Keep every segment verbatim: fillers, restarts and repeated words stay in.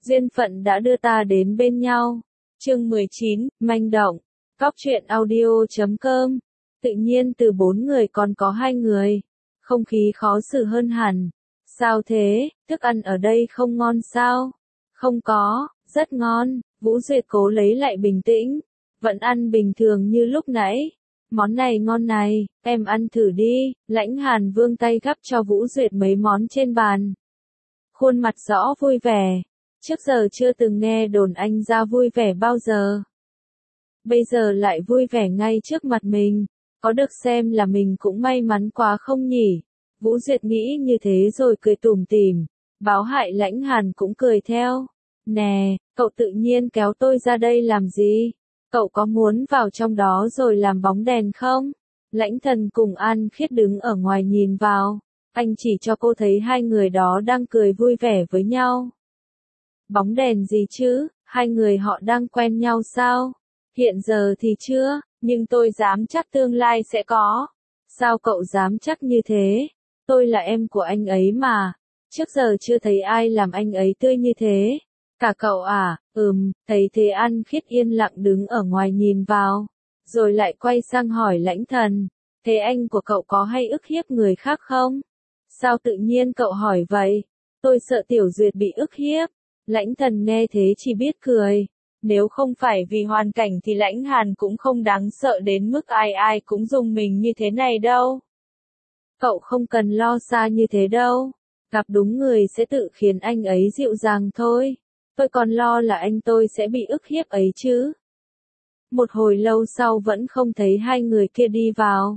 Duyên phận đã đưa ta đến bên nhau. Chương mười chín, manh động. Cóc truyện audio chấm com. Tự nhiên từ bốn người còn có hai người. Không khí khó xử hơn hẳn. Sao thế, thức ăn ở đây không ngon sao? Không có, rất ngon. Vũ Duyệt cố lấy lại bình tĩnh. Vẫn ăn bình thường như lúc nãy. Món này ngon này, em ăn thử đi. Lãnh Hàn vươn tay gắp cho Vũ Duyệt mấy món trên bàn. Khuôn mặt rõ vui vẻ. Trước giờ chưa từng nghe đồn anh ra vui vẻ bao giờ. Bây giờ lại vui vẻ ngay trước mặt mình. Có được xem là mình cũng may mắn quá không nhỉ? Vũ Duyệt nghĩ như thế rồi cười tủm tỉm. Báo hại Lãnh Hàn cũng cười theo. Nè, cậu tự nhiên kéo tôi ra đây làm gì? Cậu có muốn vào trong đó rồi làm bóng đèn không? Lãnh Thần cùng An Khiết đứng ở ngoài nhìn vào. Anh chỉ cho cô thấy hai người đó đang cười vui vẻ với nhau. Bóng đèn gì chứ, hai người họ đang quen nhau sao? Hiện giờ thì chưa, nhưng tôi dám chắc tương lai sẽ có. Sao cậu dám chắc như thế? Tôi là em của anh ấy mà. Trước giờ chưa thấy ai làm anh ấy tươi như thế. Cả cậu à? Ừm, thấy thế An Khiết yên lặng đứng ở ngoài nhìn vào. Rồi lại quay sang hỏi Lãnh Thần. Thế anh của cậu có hay ức hiếp người khác không? Sao tự nhiên cậu hỏi vậy? Tôi sợ Tiểu Duyệt bị ức hiếp. Lãnh Thần nghe thế chỉ biết cười. Nếu không phải vì hoàn cảnh thì Lãnh Hàn cũng không đáng sợ đến mức ai ai cũng dùng mình như thế này đâu. Cậu không cần lo xa như thế đâu. Gặp đúng người sẽ tự khiến anh ấy dịu dàng thôi. Tôi còn lo là anh tôi sẽ bị ức hiếp ấy chứ. Một hồi lâu sau vẫn không thấy hai người kia đi vào.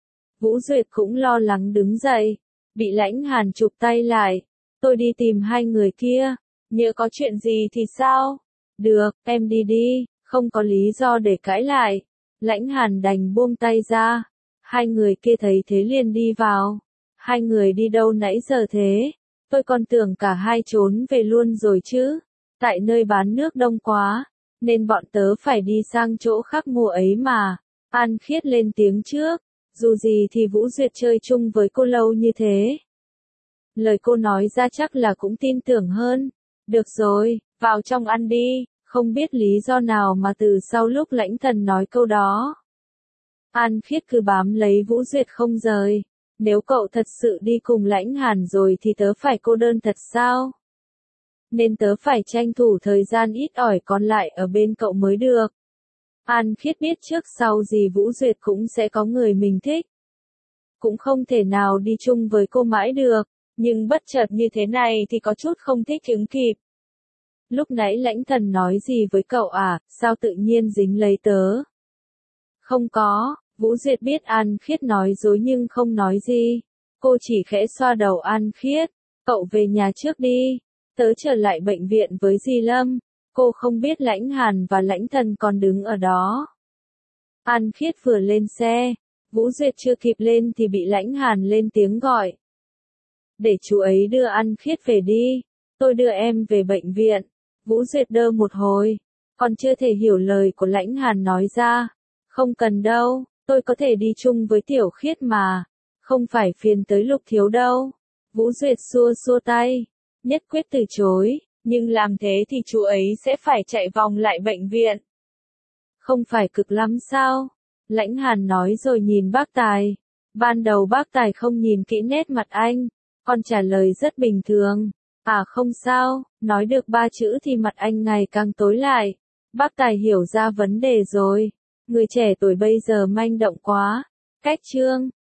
Vũ Duyệt cũng lo lắng đứng dậy. Bị Lãnh Hàn chụp tay lại. Tôi đi tìm hai người kia. Nhỡ có chuyện gì thì sao? Được, em đi đi, không có lý do để cãi lại. Lãnh Hàn đành buông tay ra. Hai người kia thấy thế liền đi vào. Hai người đi đâu nãy giờ thế? Tôi còn tưởng cả hai trốn về luôn rồi chứ. Tại nơi bán nước đông quá, nên bọn tớ phải đi sang chỗ khác mua ấy mà. An Khiết lên tiếng trước. Dù gì thì Vũ Duyệt chơi chung với cô lâu như thế. Lời cô nói ra chắc là cũng tin tưởng hơn. Được rồi, vào trong ăn đi. Không biết lý do nào mà từ sau lúc Lãnh Thần nói câu đó. An Khiết cứ bám lấy Vũ Duyệt không rời. Nếu cậu thật sự đi cùng Lãnh Hàn rồi thì tớ phải cô đơn thật sao? Nên tớ phải tranh thủ thời gian ít ỏi còn lại ở bên cậu mới được. An Khiết biết trước sau gì Vũ Duyệt cũng sẽ có người mình thích. Cũng không thể nào đi chung với cô mãi được. Nhưng bất chợt như thế này thì có chút không thích ứng kịp. Lúc nãy Lãnh Thần nói gì với cậu à, sao tự nhiên dính lấy tớ? Không có, Vũ Duyệt biết An Khiết nói dối nhưng không nói gì. Cô chỉ khẽ xoa đầu An Khiết. Cậu về nhà trước đi. Tớ trở lại bệnh viện với Di Lâm. Cô không biết Lãnh Hàn và Lãnh Thần còn đứng ở đó. An Khiết vừa lên xe. Vũ Duyệt chưa kịp lên thì bị Lãnh Hàn lên tiếng gọi. Để chú ấy đưa An Khiết về đi. Tôi đưa em về bệnh viện. Vũ Duyệt đơ một hồi. Còn chưa thể hiểu lời của Lãnh Hàn nói ra. Không cần đâu, tôi có thể đi chung với Tiểu Khiết mà. Không phải phiền tới Lục Thiếu đâu. Vũ Duyệt xua xua tay. Nhất quyết từ chối. Nhưng làm thế thì chú ấy sẽ phải chạy vòng lại bệnh viện. Không phải cực lắm sao? Lãnh Hàn nói rồi nhìn bác Tài. Ban đầu bác Tài không nhìn kỹ nét mặt anh. Còn trả lời rất bình thường. À không sao, nói được ba chữ thì mặt anh ngày càng tối lại. Bác Tài hiểu ra vấn đề rồi. Người trẻ tuổi bây giờ manh động quá. Cách trương,